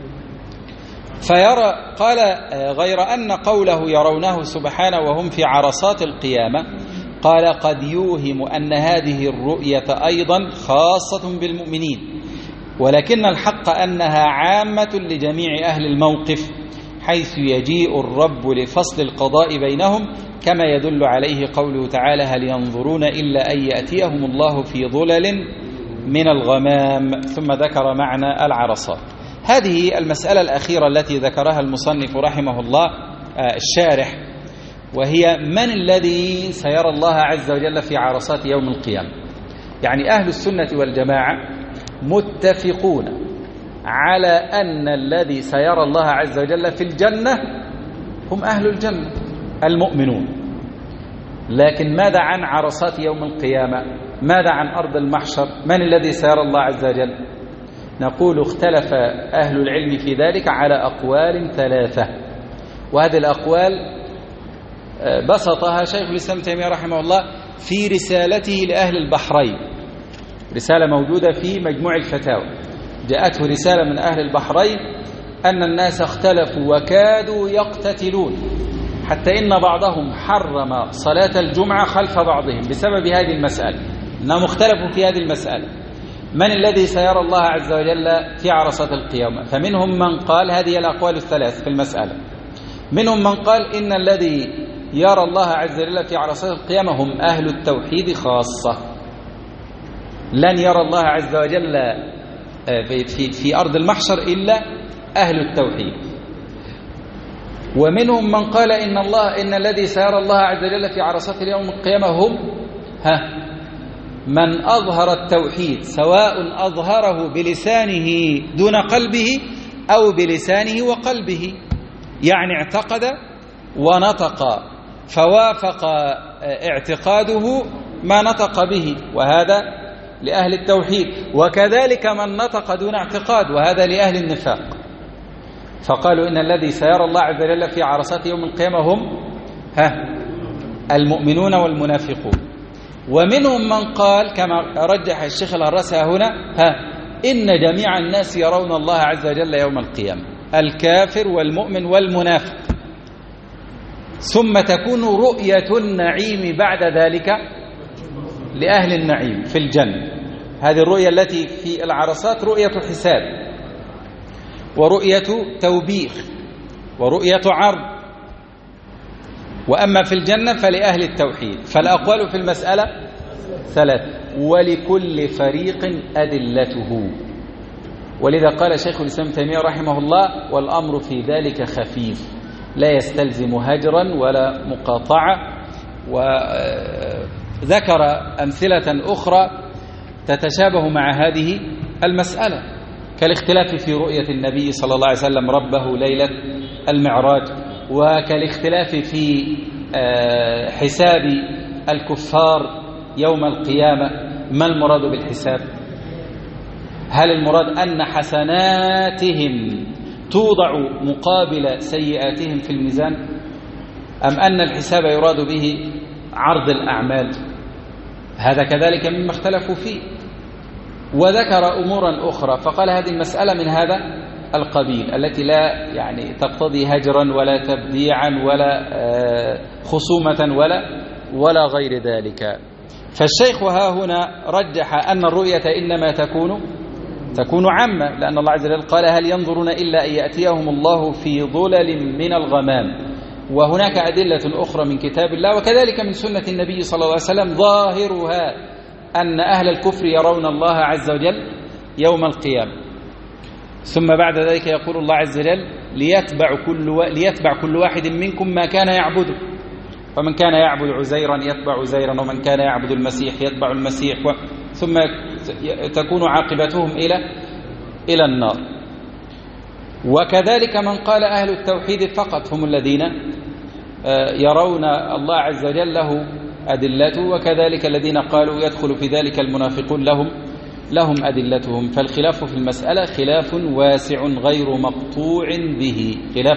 قال: غير أن قوله يرونه سبحانه وهم في عرصات القيامة، قال: قد يوهم أن هذه الرؤية أيضا خاصة بالمؤمنين، ولكن الحق أنها عامة لجميع أهل الموقف، حيث يجيء الرب لفصل القضاء بينهم، كما يدل عليه قوله تعالى: هل ينظرون إلا أن يأتيهم الله في ظلل من الغمام. ثم ذكر معنى العرصات. هذه المسألة الأخيرة التي ذكرها المصنف رحمه الله الشارح، وهي من الذي سيرى الله عز وجل في عرصات يوم القيامة. يعني أهل السنة والجماعة متفقون على أن الذي سيرى الله عز وجل في الجنة هم أهل الجنة المؤمنون. لكن ماذا عن عرصات يوم القيامة؟ ماذا عن أرض المحشر؟ من الذي سيرى الله عز وجل؟ نقول: اختلف أهل العلم في ذلك على أقوال ثلاثة، وهذه الأقوال بسطها شيخ الإسلام ابن تيمية رحمه الله في رسالته لأهل البحرين، رسالة موجودة في مجموع الفتاوى، جاءته رسالة من أهل البحرين أن الناس اختلفوا وكادوا يقتتلون حتى إن بعضهم حرم صلاة الجمعة خلف بعضهم بسبب هذه المسألة، إنهم اختلفوا في هذه المسألة، من الذي سيرى الله عز وجل في عرصات القيامة؟ فمنهم من قال، هذه الأقوال الثلاث في المسألة، منهم من قال إن الذي يرى الله عز وجل في عرصات القيامة هم أهل التوحيد خاصة، لن يرى الله عز وجل في أرض المحشر إلا أهل التوحيد. ومنهم من قال إن الذي سيرى الله عز وجل في عرصات اليوم القيامة هم من أظهر التوحيد، سواء أظهره بلسانه دون قلبه أو بلسانه وقلبه، يعني اعتقد ونطق فوافق اعتقاده ما نطق به، وهذا لأهل التوحيد، وكذلك من نطق دون اعتقاد، وهذا لأهل النفاق. فقالوا إن الذي سيرى الله عز وجل في عرصات يوم القيامة هم المؤمنون والمنافقون. ومنهم من قال كما رجح الشيخ الهراسي هنا إن جميع الناس يرون الله عز وجل يوم القيامة، الكافر والمؤمن والمنافق، ثم تكون رؤية النعيم بعد ذلك لأهل النعيم في الجنة. هذه الرؤية التي في العرصات رؤية حساب ورؤية توبيخ ورؤية عرض، وأما في الجنة فلأهل التوحيد. فالأقوال في المسألة ثلاث، ولكل فريق أدلته. ولذا قال شيخ الإسلام ابن تيمية رحمه الله: والأمر في ذلك خفيف لا يستلزم هجرا ولا مقاطعة. وذكر أمثلة أخرى تتشابه مع هذه المسألة، كالاختلاف في رؤية النبي صلى الله عليه وسلم ربه ليلة المعراج، وكالاختلاف في حساب الكفار يوم القيامة. ما المراد بالحساب؟ هل المراد أن حسناتهم توضع مقابل سيئاتهم في الميزان، أم أن الحساب يراد به عرض الأعمال؟ هذا كذلك مما اختلفوا فيه. وذكر أمورا أخرى، فقال هذه المسألة من هذا القبيل التي لا يعني تقتضي هجرا ولا تبديعا ولا خصومة ولا غير ذلك. فالشيخ ها هنا رجح أن الرؤية إنما تكون عامة، لأن الله عز وجل قال: هل ينظرون إلا أن يأتيهم الله في ظلل من الغمام. وهناك أدلة أخرى من كتاب الله وكذلك من سنة النبي صلى الله عليه وسلم ظاهرها أن أهل الكفر يرون الله عز وجل يوم القيامة. ثم بعد ذلك يقول الله عز وجل: ليتبع كل واحد منكم ما كان يعبده، فمن كان يعبد عزيرا يتبع عزيرا، ومن كان يعبد المسيح يتبع المسيح، ثم تكون عاقبتهم إلى النار. وكذلك من قال أهل التوحيد فقط هم الذين يرون الله عز وجل له أدلته، وكذلك الذين قالوا يدخل في ذلك المنافقون لهم أدلتهم. فالخلاف في المسألة خلاف واسع غير مقطوع به، خلاف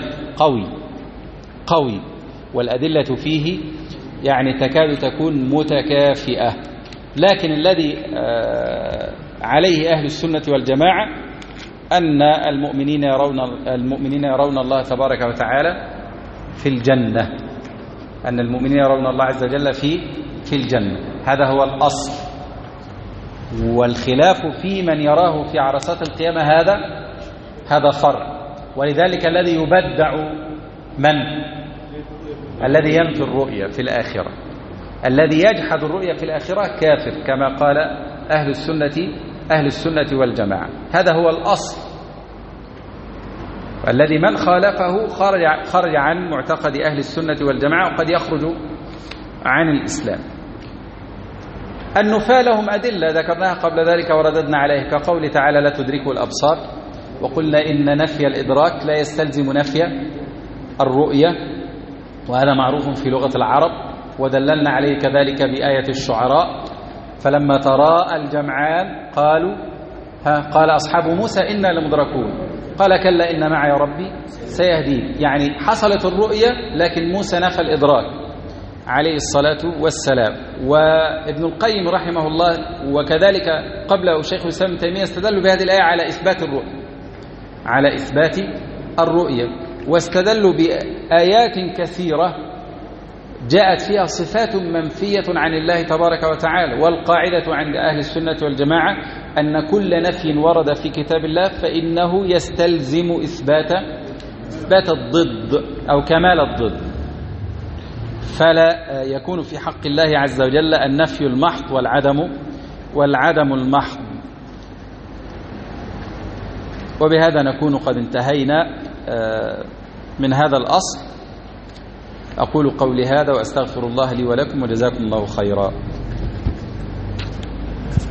قوي، والأدلة فيه يعني تكاد تكون متكافئة. لكن الذي عليه أهل السنة والجماعة أن المؤمنين يرون الله تبارك وتعالى في الجنة، أن المؤمنين يرون الله عز وجل في الجنة، هذا هو الأصل. والخلاف في من يراه في عرصات القيامة هذا فرع. ولذلك الذي يبدع الذي ينفي الرؤية في الآخرة، الذي يجحد الرؤية في الآخرة كافر، كما قال أهل السنة والجماعة. هذا هو الأصل، الذي من خالفه خرج عن معتقد أهل السنة والجماعة، وقد يخرج عن الإسلام. النفاة لهم أدلة ذكرناها قبل ذلك ورددنا عليه، كقول تعالى: لا تدركه الأبصار، وقلنا إن نفي الإدراك لا يستلزم نفي الرؤية، وهذا معروف في لغة العرب، ودللنا عليه كذلك بآية الشعراء: فلما تراءى الجمعان قال أصحاب موسى إنا لمدركون، قال كلا إن معي ربي سيهدين. يعني حصلت الرؤية لكن موسى نفى الإدراك عليه الصلاة والسلام. وابن القيم رحمه الله وكذلك قبله شيخ الإسلام ابن تيمية استدلوا بهذه الآية على إثبات الرؤية. واستدلوا بآيات كثيرة جاءت فيها صفات منفية عن الله تبارك وتعالى. والقاعدة عند أهل السنة والجماعة أن كل نفي ورد في كتاب الله فإنه يستلزم إثبات الضد أو كمال الضد، فلا يكون في حق الله عز وجل النفي المحض والعدم المحض. وبهذا نكون قد انتهينا من هذا الأصل. أقول قولي هذا وأستغفر الله لي ولكم، وجزاكم الله خيرا.